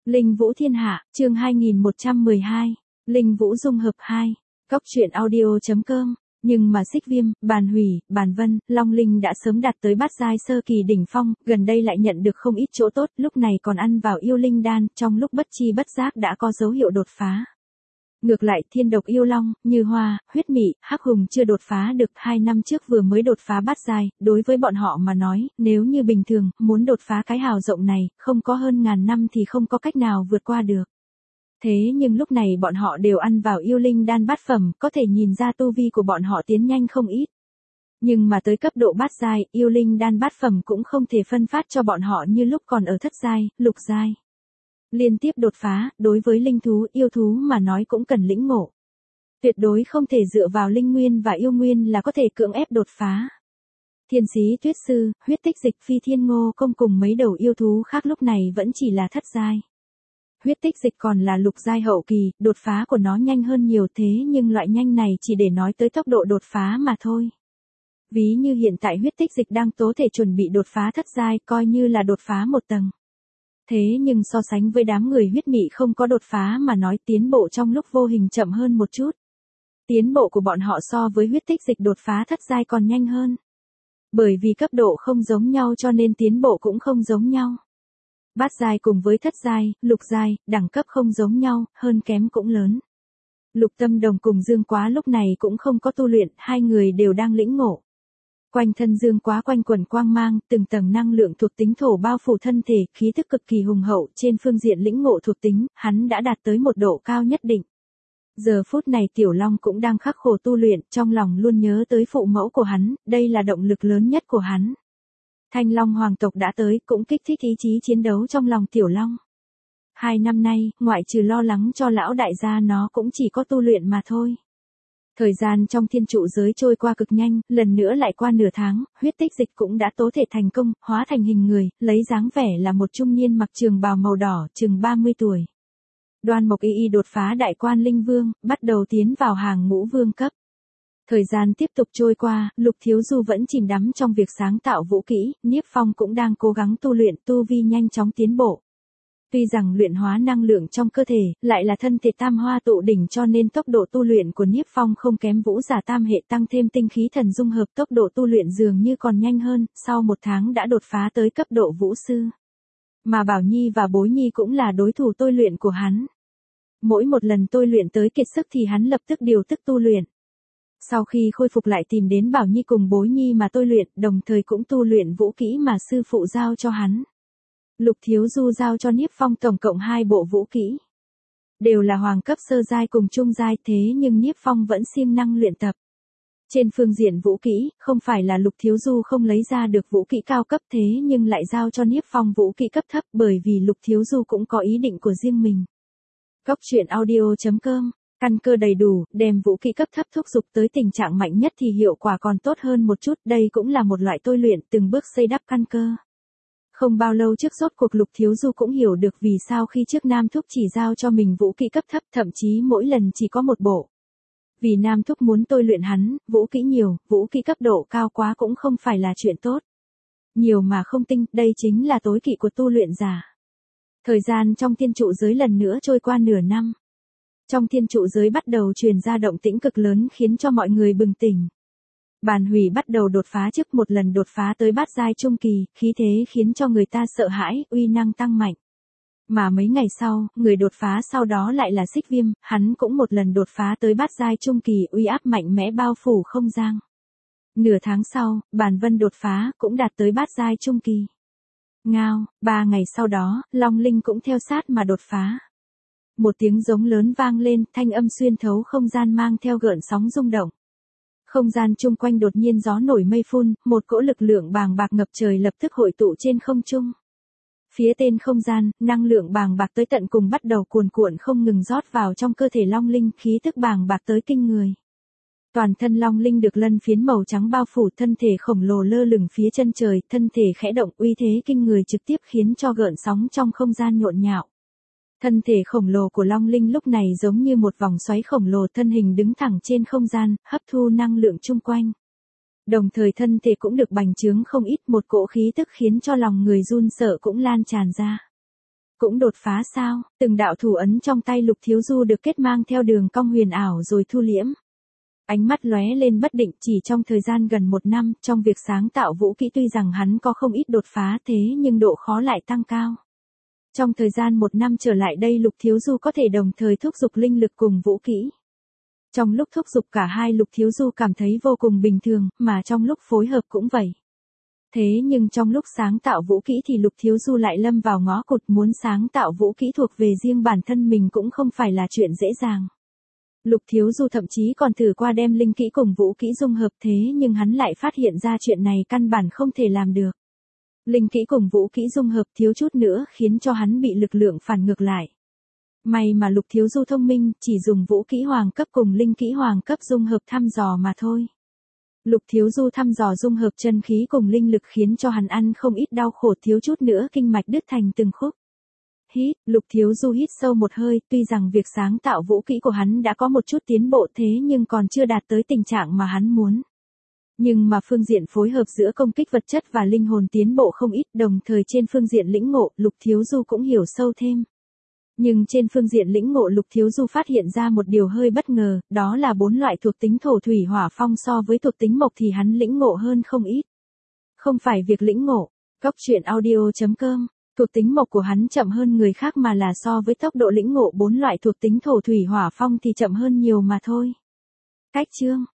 Linh Vũ Thiên Hạ, chương 2112, Linh Vũ Dung Hợp 2, Cóc truyện audio.com. Nhưng mà Xích Viêm, Bàn Hủy, Bàn Vân, Long Linh đã sớm đạt tới bát giai sơ kỳ đỉnh phong, gần đây lại nhận được không ít chỗ tốt, lúc này còn ăn vào yêu linh đan, trong lúc bất chi bất giác đã có dấu hiệu đột phá. Ngược lại Thiên Độc Yêu Long, Như Hoa, Huyết Mị, Hắc Hùng chưa đột phá được, 2 năm trước vừa mới đột phá bát giai, đối với bọn họ mà nói, nếu như bình thường, muốn đột phá cái hào rộng này, không có hơn ngàn năm thì không có cách nào vượt qua được. Thế nhưng lúc này bọn họ đều ăn vào yêu linh đan bát phẩm, có thể nhìn ra tu vi của bọn họ tiến nhanh không ít. Nhưng mà tới cấp độ bát giai, yêu linh đan bát phẩm cũng không thể phân phát cho bọn họ như lúc còn ở thất giai, lục giai. Liên tiếp đột phá, đối với linh thú, yêu thú mà nói cũng cần lĩnh ngộ. Tuyệt đối không thể dựa vào linh nguyên và yêu nguyên là có thể cưỡng ép đột phá. Thiên Sĩ Tuyết Sư, Huyết Tích Dịch, Phi Thiên Ngô Công cùng mấy đầu yêu thú khác lúc này vẫn chỉ là thất giai. Huyết Tích Dịch còn là lục giai hậu kỳ, đột phá của nó nhanh hơn nhiều, thế nhưng loại nhanh này chỉ để nói tới tốc độ đột phá mà thôi. Ví như hiện tại Huyết Tích Dịch đang tố thể chuẩn bị đột phá thất giai, coi như là đột phá một tầng. Thế nhưng so sánh với đám người huyết mị không có đột phá mà nói, tiến bộ trong lúc vô hình chậm hơn một chút. Tiến bộ của bọn họ so với Huyết Tích Dịch đột phá thất giai còn nhanh hơn. Bởi vì cấp độ không giống nhau cho nên tiến bộ cũng không giống nhau. Bát giai cùng với thất giai, lục giai, đẳng cấp không giống nhau, hơn kém cũng lớn. Lục Tâm Đồng cùng Dương Quá lúc này cũng không có tu luyện, hai người đều đang lĩnh ngộ. Quanh thân Dương Quá quanh quẩn quang mang, từng tầng năng lượng thuộc tính thổ bao phủ thân thể, khí thức cực kỳ hùng hậu, trên phương diện lĩnh ngộ thuộc tính, hắn đã đạt tới một độ cao nhất định. Giờ phút này Tiểu Long cũng đang khắc khổ tu luyện, trong lòng luôn nhớ tới phụ mẫu của hắn, đây là động lực lớn nhất của hắn. Thanh Long hoàng tộc đã tới, cũng kích thích ý chí chiến đấu trong lòng Tiểu Long. 2 năm nay, ngoại trừ lo lắng cho lão đại gia nó cũng chỉ có tu luyện mà thôi. Thời gian trong thiên trụ giới trôi qua cực nhanh, lần nữa lại qua nửa tháng, Huyết Tích Dịch cũng đã tố thể thành công, hóa thành hình người, lấy dáng vẻ là một trung niên mặc trường bào màu đỏ, chừng 30 tuổi. Đoan Mộc Y đột phá đại quan linh vương, bắt đầu tiến vào hàng ngũ vương cấp. Thời gian tiếp tục trôi qua, Lục Thiếu Du vẫn chìm đắm trong việc sáng tạo vũ kỹ, Niếp Phong cũng đang cố gắng tu luyện, tu vi nhanh chóng tiến bộ. Tuy rằng luyện hóa năng lượng trong cơ thể, lại là thân thể tam hoa tụ đỉnh cho nên tốc độ tu luyện của Niếp Phong không kém Vũ Giả tam hệ, tăng thêm tinh khí thần dung hợp, tốc độ tu luyện dường như còn nhanh hơn, sau 1 tháng đã đột phá tới cấp độ vũ sư. Mà Bảo Nhi và Bối Nhi cũng là đối thủ tôi luyện của hắn. Mỗi một lần tôi luyện tới kiệt sức thì hắn lập tức điều tức tu luyện. Sau khi khôi phục lại tìm đến Bảo Nhi cùng Bối Nhi mà tôi luyện, đồng thời cũng tu luyện vũ kỹ mà sư phụ giao cho hắn. Lục Thiếu Du giao cho Niếp Phong tổng cộng 2 bộ vũ kỹ. Đều là hoàng cấp sơ giai cùng trung giai, thế nhưng Niếp Phong vẫn siêng năng luyện tập. Trên phương diện vũ kỹ, không phải là Lục Thiếu Du không lấy ra được vũ kỹ cao cấp, thế nhưng lại giao cho Niếp Phong vũ kỹ cấp thấp, bởi vì Lục Thiếu Du cũng có ý định của riêng mình. Cóc truyện audio.com. Căn cơ đầy đủ, đem vũ kỹ cấp thấp thúc giục tới tình trạng mạnh nhất thì hiệu quả còn tốt hơn một chút, đây cũng là một loại tôi luyện, từng bước xây đắp căn cơ. Không bao lâu trước rốt cuộc Lục Thiếu Du cũng hiểu được vì sao khi trước Nam Thúc chỉ giao cho mình vũ kỹ cấp thấp, thậm chí mỗi lần chỉ có một bộ. Vì Nam Thúc muốn tôi luyện hắn, vũ kỹ nhiều, vũ kỹ cấp độ cao quá cũng không phải là chuyện tốt. Nhiều mà không tinh, đây chính là tối kỵ của tu luyện giả. Thời gian trong thiên trụ giới lần nữa trôi qua nửa năm. Trong thiên trụ giới bắt đầu truyền ra động tĩnh cực lớn khiến cho mọi người bừng tỉnh. Bàn Hủy bắt đầu đột phá, trước một lần đột phá tới bát giai trung kỳ, khí thế khiến cho người ta sợ hãi, uy năng tăng mạnh. Mà mấy ngày sau, người đột phá sau đó lại là Xích Viêm, hắn cũng một lần đột phá tới bát giai trung kỳ, uy áp mạnh mẽ bao phủ không gian. Nửa tháng sau, Bàn Vân đột phá, cũng đạt tới bát giai trung kỳ. Ngao, 3 ngày sau đó, Long Linh cũng theo sát mà đột phá. Một tiếng giống lớn vang lên, thanh âm xuyên thấu không gian mang theo gợn sóng rung động. Không gian chung quanh đột nhiên gió nổi mây phun, một cỗ lực lượng bàng bạc ngập trời lập tức hội tụ trên không trung. Phía tên không gian, năng lượng bàng bạc tới tận cùng bắt đầu cuồn cuộn không ngừng rót vào trong cơ thể Long Linh, khí tức bàng bạc tới kinh người. Toàn thân Long Linh được lân phiến màu trắng bao phủ, thân thể khổng lồ lơ lửng phía chân trời, thân thể khẽ động, uy thế kinh người trực tiếp khiến cho gợn sóng trong không gian nhộn nhạo. Thân thể khổng lồ của Long Linh lúc này giống như một vòng xoáy khổng lồ, thân hình đứng thẳng trên không gian, hấp thu năng lượng chung quanh. Đồng thời thân thể cũng được bành trướng không ít, một cỗ khí tức khiến cho lòng người run sợ cũng lan tràn ra. Cũng đột phá sao? Từng đạo thủ ấn trong tay Lục Thiếu Du được kết mang theo đường cong huyền ảo rồi thu liễm. Ánh mắt lóe lên bất định, chỉ trong thời gian gần 1 năm, trong việc sáng tạo vũ kỹ tuy rằng hắn có không ít đột phá thế nhưng độ khó lại tăng cao. Trong thời gian 1 năm trở lại đây Lục Thiếu Du có thể đồng thời thúc giục linh lực cùng vũ kỹ. Trong lúc thúc giục cả hai Lục Thiếu Du cảm thấy vô cùng bình thường, mà trong lúc phối hợp cũng vậy. Thế nhưng trong lúc sáng tạo vũ kỹ thì Lục Thiếu Du lại lâm vào ngõ cụt, muốn sáng tạo vũ kỹ thuộc về riêng bản thân mình cũng không phải là chuyện dễ dàng. Lục Thiếu Du thậm chí còn thử qua đem linh kỹ cùng vũ kỹ dung hợp thế nhưng hắn lại phát hiện ra chuyện này căn bản không thể làm được. Linh kỹ cùng vũ kỹ dung hợp thiếu chút nữa khiến cho hắn bị lực lượng phản ngược lại. May mà Lục Thiếu Du thông minh, chỉ dùng vũ kỹ hoàng cấp cùng linh kỹ hoàng cấp dung hợp thăm dò mà thôi. Lục Thiếu Du thăm dò dung hợp chân khí cùng linh lực khiến cho hắn ăn không ít đau khổ, thiếu chút nữa kinh mạch đứt thành từng khúc. Lục Thiếu Du hít sâu một hơi, tuy rằng việc sáng tạo vũ kỹ của hắn đã có một chút tiến bộ thế nhưng còn chưa đạt tới tình trạng mà hắn muốn. Nhưng mà phương diện phối hợp giữa công kích vật chất và linh hồn tiến bộ không ít, đồng thời trên phương diện lĩnh ngộ, Lục Thiếu Du cũng hiểu sâu thêm. Nhưng trên phương diện lĩnh ngộ Lục Thiếu Du phát hiện ra một điều hơi bất ngờ, đó là 4 loại thuộc tính thổ thủy hỏa phong so với thuộc tính mộc thì hắn lĩnh ngộ hơn không ít. Không phải việc lĩnh ngộ, Góc Truyện Audio.com, thuộc tính mộc của hắn chậm hơn người khác mà là so với tốc độ lĩnh ngộ 4 loại thuộc tính thổ thủy hỏa phong thì chậm hơn nhiều mà thôi. Cách chương